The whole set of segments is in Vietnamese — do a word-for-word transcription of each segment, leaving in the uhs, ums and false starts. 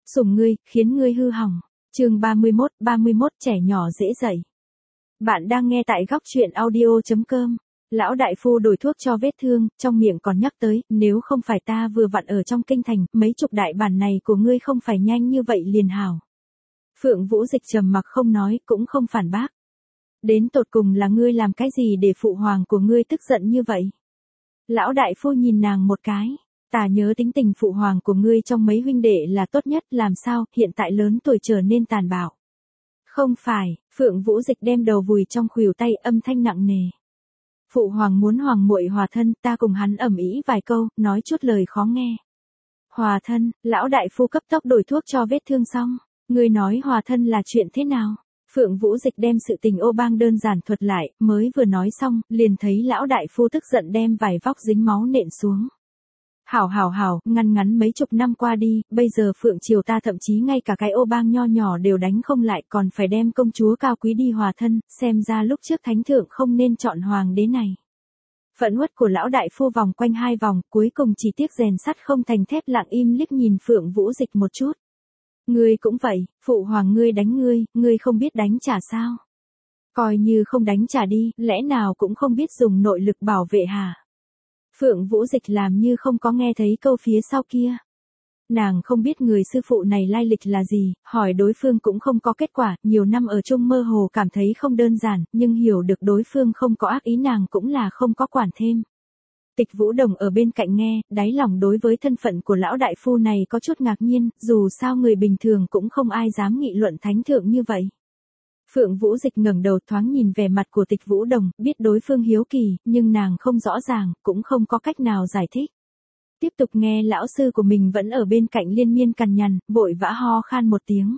Sủng ngươi, khiến ngươi hư hỏng. Chương ba mươi mốt, ba mươi mốt trẻ nhỏ dễ dậy. Bạn đang nghe tại góc truyện audio chấm com. Lão đại phu đổi thuốc cho vết thương, trong miệng còn nhắc tới, nếu không phải ta vừa vặn ở trong kinh thành, mấy chục đại bản này của ngươi không phải nhanh như vậy liền hảo. Phượng Vũ Dịch trầm mặc không nói, cũng không phản bác. Đến tột cùng là ngươi làm cái gì để phụ hoàng của ngươi tức giận như vậy? Lão đại phu nhìn nàng một cái. Ta nhớ tính tình phụ hoàng của ngươi trong mấy huynh đệ là tốt nhất, làm sao, hiện tại lớn tuổi trở nên tàn bạo. Không phải, Phượng Vũ Dịch đem đầu vùi trong khuỷu tay, âm thanh nặng nề. Phụ hoàng muốn hoàng muội hòa thân, ta cùng hắn ầm ĩ vài câu, nói chút lời khó nghe. Hòa thân, lão đại phu cấp tốc đổi thuốc cho vết thương xong. Ngươi nói hòa thân là chuyện thế nào? Phượng Vũ Dịch đem sự tình ô bang đơn giản thuật lại, mới vừa nói xong, liền thấy lão đại phu tức giận đem vải vóc dính máu nện xuống. Hảo hảo hảo, ngăn ngắn mấy chục năm qua đi, bây giờ Phượng Triều ta thậm chí ngay cả cái ô bang nho nhỏ đều đánh không lại, còn phải đem công chúa cao quý đi hòa thân, xem ra lúc trước thánh thượng không nên chọn hoàng đế này. Phẫn uất của lão đại phu vòng quanh hai vòng, cuối cùng chỉ tiếc rèn sắt không thành thép, lặng im liếc nhìn Phượng Vũ Dịch một chút. Ngươi cũng vậy, phụ hoàng ngươi đánh ngươi, ngươi không biết đánh trả sao? Coi như không đánh trả đi, lẽ nào cũng không biết dùng nội lực bảo vệ hả? Phượng Vũ Dịch làm như không có nghe thấy câu phía sau kia. Nàng không biết người sư phụ này lai lịch là gì, hỏi đối phương cũng không có kết quả, nhiều năm ở chung mơ hồ cảm thấy không đơn giản, nhưng hiểu được đối phương không có ác ý nàng cũng là không có quản thêm. Tịch Vũ Đồng ở bên cạnh nghe, đáy lòng đối với thân phận của lão đại phu này có chút ngạc nhiên, dù sao người bình thường cũng không ai dám nghị luận thánh thượng như vậy. Phượng Vũ Dịch ngẩng đầu thoáng nhìn vẻ mặt của Tịch Vũ Đồng, biết đối phương hiếu kỳ, nhưng nàng không rõ ràng, cũng không có cách nào giải thích. Tiếp tục nghe lão sư của mình vẫn ở bên cạnh liên miên cằn nhằn, vội vã ho khan một tiếng.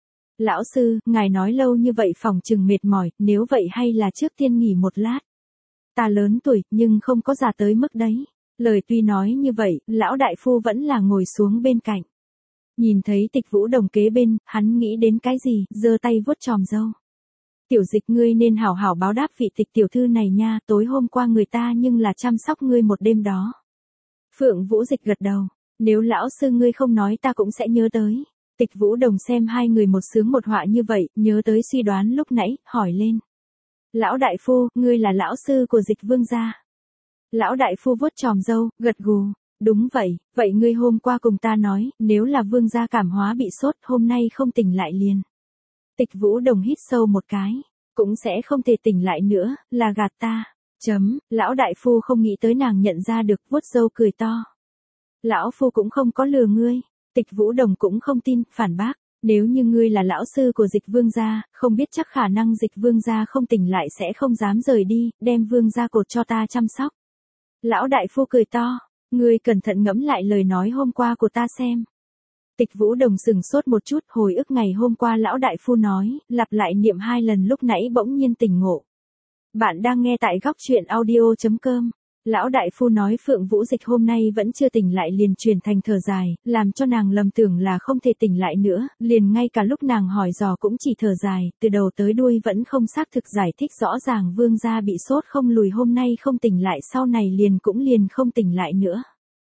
Lão sư, ngài nói lâu như vậy phòng chừng mệt mỏi, nếu vậy hay là trước tiên nghỉ một lát. Ta lớn tuổi, nhưng không có già tới mức đấy. Lời tuy nói như vậy, lão đại phu vẫn là ngồi xuống bên cạnh. Nhìn thấy Tịch Vũ Đồng kế bên, hắn nghĩ đến cái gì, giơ tay vuốt chòm râu. Tiểu Dịch, ngươi nên hảo hảo báo đáp vị Tịch tiểu thư này nha, tối hôm qua người ta nhưng là chăm sóc ngươi một đêm đó. Phượng Vũ Dịch gật đầu, nếu lão sư ngươi không nói ta cũng sẽ nhớ tới. Tịch Vũ Đồng xem hai người một sướng một họa như vậy, nhớ tới suy đoán lúc nãy, hỏi lên. Lão đại phu, ngươi là lão sư của Dịch vương gia. Lão đại phu vuốt chòm râu, gật gù, đúng vậy, vậy ngươi hôm qua cùng ta nói, nếu là vương gia cảm hóa bị sốt, hôm nay không tỉnh lại liền. Tịch Vũ Đồng hít sâu một cái, cũng sẽ không thể tỉnh lại nữa, là gạt ta. Chấm, lão đại phu không nghĩ tới nàng nhận ra được, vuốt râu cười to. Lão phu cũng không có lừa ngươi. Tịch Vũ Đồng cũng không tin, phản bác. Nếu như ngươi là lão sư của Dịch vương gia, không biết chắc khả năng Dịch vương gia không tỉnh lại sẽ không dám rời đi, đem vương gia cột cho ta chăm sóc. Lão đại phu cười to, ngươi cẩn thận ngẫm lại lời nói hôm qua của ta xem. Tịch Vũ Đồng sừng sốt một chút, hồi ức ngày hôm qua lão đại phu nói, lặp lại niệm hai lần lúc nãy bỗng nhiên tỉnh ngộ. Bạn đang nghe tại góc truyện audio chấm com. Lão đại phu nói Phượng Vũ Dịch hôm nay vẫn chưa tỉnh lại liền truyền thành thở dài, làm cho nàng lầm tưởng là không thể tỉnh lại nữa, liền ngay cả lúc nàng hỏi dò cũng chỉ thở dài, từ đầu tới đuôi vẫn không xác thực giải thích rõ ràng vương gia bị sốt không lùi, hôm nay không tỉnh lại sau này liền cũng liền không tỉnh lại nữa.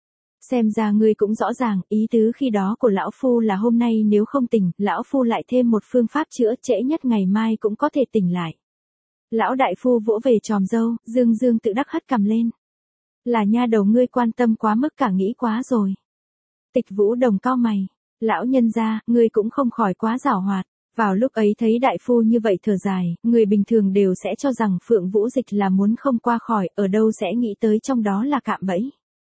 Xem ra ngươi cũng rõ ràng, ý tứ khi đó của lão phu là hôm nay nếu không tỉnh, lão phu lại thêm một phương pháp chữa, trễ nhất ngày mai cũng có thể tỉnh lại. Lão đại phu vỗ về chòm râu, dương dương tự đắc hất cằm lên. Là nha đầu ngươi quan tâm quá mức, cả nghĩ quá rồi. Tịch Vũ Đồng cau mày. Lão nhân gia, ngươi cũng không khỏi quá giảo hoạt. Vào lúc ấy thấy đại phu như vậy thở dài, người bình thường đều sẽ cho rằng Phượng Vũ Dịch là muốn không qua khỏi, ở đâu sẽ nghĩ tới trong đó là cạm bẫy.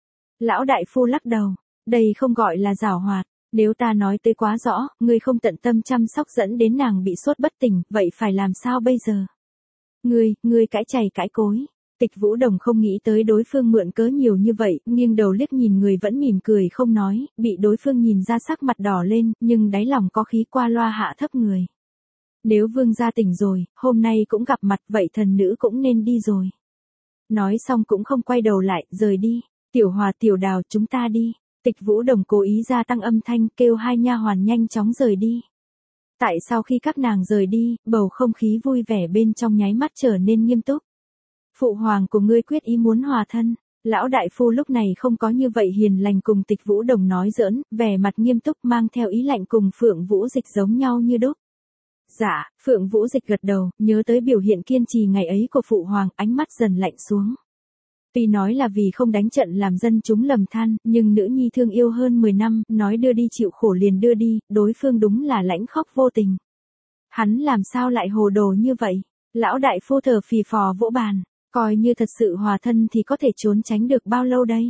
Lão đại phu lắc đầu. Đây không gọi là giảo hoạt. Nếu ta nói tới quá rõ, ngươi không tận tâm chăm sóc dẫn đến nàng bị sốt bất tỉnh, vậy phải làm sao bây giờ? Ngươi, ngươi cãi chày cãi cối. Tịch Vũ Đồng không nghĩ tới đối phương mượn cớ nhiều như vậy, nghiêng đầu liếc nhìn người vẫn mỉm cười không nói, bị đối phương nhìn ra sắc mặt đỏ lên, nhưng đáy lòng có khí qua loa hạ thấp người. Nếu vương gia tỉnh rồi, hôm nay cũng gặp mặt, vậy thần nữ cũng nên đi rồi. Nói xong cũng không quay đầu lại, rời đi. Tiểu Hòa Tiểu Đào, chúng ta đi. Tịch Vũ Đồng cố ý gia tăng âm thanh, kêu hai nha hoàn nhanh chóng rời đi. Tại sao khi các nàng rời đi, bầu không khí vui vẻ bên trong nháy mắt trở nên nghiêm túc. Phụ hoàng của ngươi quyết ý muốn hòa thân. Lão đại phu lúc này không có như vậy hiền lành cùng Tịch Vũ Đồng nói giỡn, vẻ mặt nghiêm túc mang theo ý lạnh cùng Phượng Vũ Dịch giống nhau như đúc. Dạ, Phượng Vũ Dịch gật đầu, nhớ tới biểu hiện kiên trì ngày ấy của Phụ Hoàng, ánh mắt dần lạnh xuống. Tuy nói là vì không đánh trận làm dân chúng lầm than, nhưng nữ nhi thương yêu hơn mười năm, nói đưa đi chịu khổ liền đưa đi, đối phương đúng là lãnh khóc vô tình. Hắn làm sao lại hồ đồ như vậy? Lão đại phu thở phì phò vỗ bàn, coi như thật sự hòa thân thì có thể trốn tránh được bao lâu đây?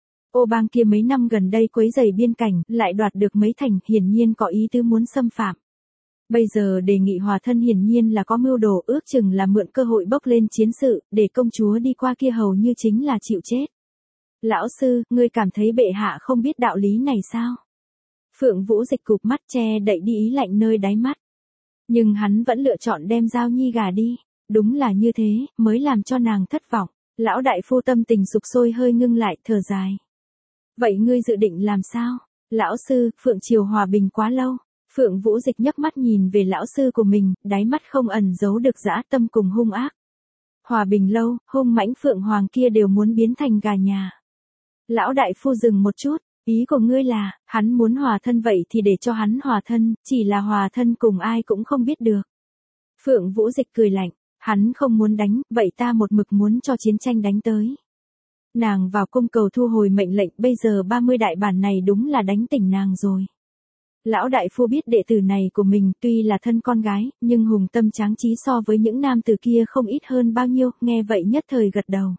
Ô bang kia mấy năm gần đây quấy rầy biên cảnh, lại đoạt được mấy thành, hiển nhiên có ý tứ muốn xâm phạm. Bây giờ đề nghị hòa thân hiển nhiên là có mưu đồ, ước chừng là mượn cơ hội bốc lên chiến sự, để công chúa đi qua kia hầu như chính là chịu chết. Lão sư, ngươi cảm thấy bệ hạ không biết đạo lý này sao? Phượng Vũ Dịch cụp mắt che đậy đi ý lạnh nơi đáy mắt. Nhưng hắn vẫn lựa chọn đem Giao Nhi gả đi. Đúng là như thế, mới làm cho nàng thất vọng. Lão đại phu tâm tình sục sôi hơi ngưng lại, thở dài. Vậy ngươi dự định làm sao? Lão sư, Phượng Triều hòa bình quá lâu. Phượng Vũ Dịch nhấc mắt nhìn về lão sư của mình, đáy mắt không ẩn giấu được dã tâm cùng hung ác. Hòa bình lâu, hung mãnh Phượng Hoàng kia đều muốn biến thành gà nhà. Lão đại phu dừng một chút, ý của ngươi là, hắn muốn hòa thân vậy thì để cho hắn hòa thân, chỉ là hòa thân cùng ai cũng không biết được. Phượng Vũ Dịch cười lạnh, hắn không muốn đánh, vậy ta một mực muốn cho chiến tranh đánh tới. Nàng vào cung cầu thu hồi mệnh lệnh, bây giờ ba mươi đại bản này đúng là đánh tỉnh nàng rồi. Lão đại phu biết đệ tử này của mình tuy là thân con gái, nhưng hùng tâm tráng trí so với những nam tử kia không ít hơn bao nhiêu, nghe vậy nhất thời gật đầu.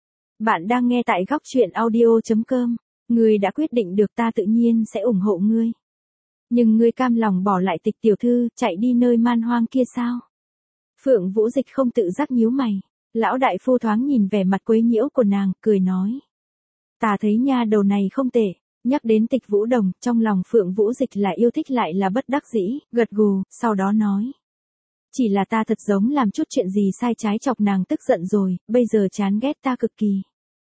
Bạn đang nghe tại góc truyện audio chấm com, ngươi đã quyết định được ta tự nhiên sẽ ủng hộ ngươi. Nhưng ngươi cam lòng bỏ lại Tịch tiểu thư, chạy đi nơi man hoang kia sao? Phượng Vũ Dịch không tự giác nhíu mày, lão đại phu thoáng nhìn vẻ mặt quấy nhiễu của nàng, cười nói. Ta thấy nha đầu này không tệ. Nhắc đến Tịch Vũ Đồng, trong lòng Phượng Vũ Dịch là yêu thích lại là bất đắc dĩ, gật gù, sau đó nói. Chỉ là ta thật giống làm chút chuyện gì sai trái chọc nàng tức giận rồi, bây giờ chán ghét ta cực kỳ.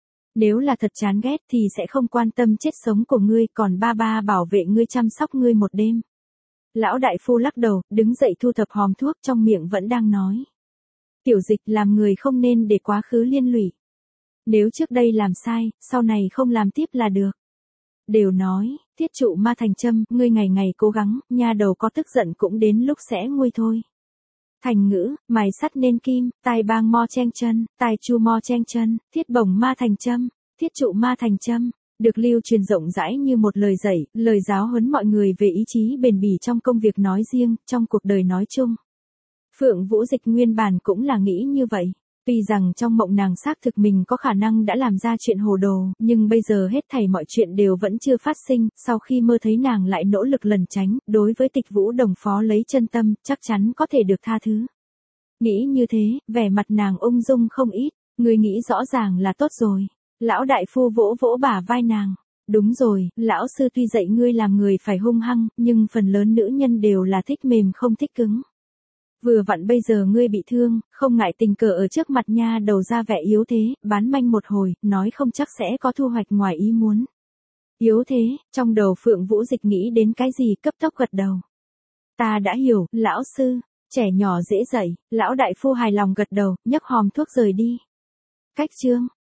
Nếu là thật chán ghét thì sẽ không quan tâm chết sống của ngươi, còn ba ba bảo vệ ngươi chăm sóc ngươi một đêm. Lão đại phu lắc đầu, đứng dậy thu thập hòm thuốc, trong miệng vẫn đang nói. Tiểu Dịch, làm người không nên để quá khứ liên lụy. Nếu trước đây làm sai, sau này không làm tiếp là được. Đều nói, thiết trụ ma thành châm, ngươi ngày ngày cố gắng, nha đầu có tức giận cũng đến lúc sẽ nguôi thôi. Thành ngữ, mài sắt nên kim, tai bang mo chen chân, tai chu mo chen chân, thiết bổng ma thành châm, thiết trụ ma thành châm, được lưu truyền rộng rãi như một lời dạy, lời giáo huấn mọi người về ý chí bền bỉ trong công việc nói riêng, trong cuộc đời nói chung. Phượng Vũ Dịch nguyên bản cũng là nghĩ như vậy. Tuy rằng trong mộng nàng xác thực mình có khả năng đã làm ra chuyện hồ đồ, nhưng bây giờ hết thảy mọi chuyện đều vẫn chưa phát sinh, sau khi mơ thấy nàng lại nỗ lực lẩn tránh, đối với Tịch Vũ Đồng phó lấy chân tâm, chắc chắn có thể được tha thứ. Nghĩ như thế, vẻ mặt nàng ung dung không ít, người nghĩ rõ ràng là tốt rồi. Lão đại phu vỗ vỗ bả vai nàng. Đúng rồi, lão sư tuy dạy ngươi làm người phải hung hăng, nhưng phần lớn nữ nhân đều là thích mềm không thích cứng. Vừa vặn bây giờ ngươi bị thương, không ngại tình cờ ở trước mặt nha đầu ra vẻ yếu thế, bán manh một hồi, nói không chắc sẽ có thu hoạch ngoài ý muốn. Yếu thế, trong đầu Phượng Vũ Dịch nghĩ đến cái gì cấp tốc gật đầu. Ta đã hiểu, lão sư, trẻ nhỏ dễ dạy, lão đại phu hài lòng gật đầu, nhấc hòm thuốc rời đi. Cách chương.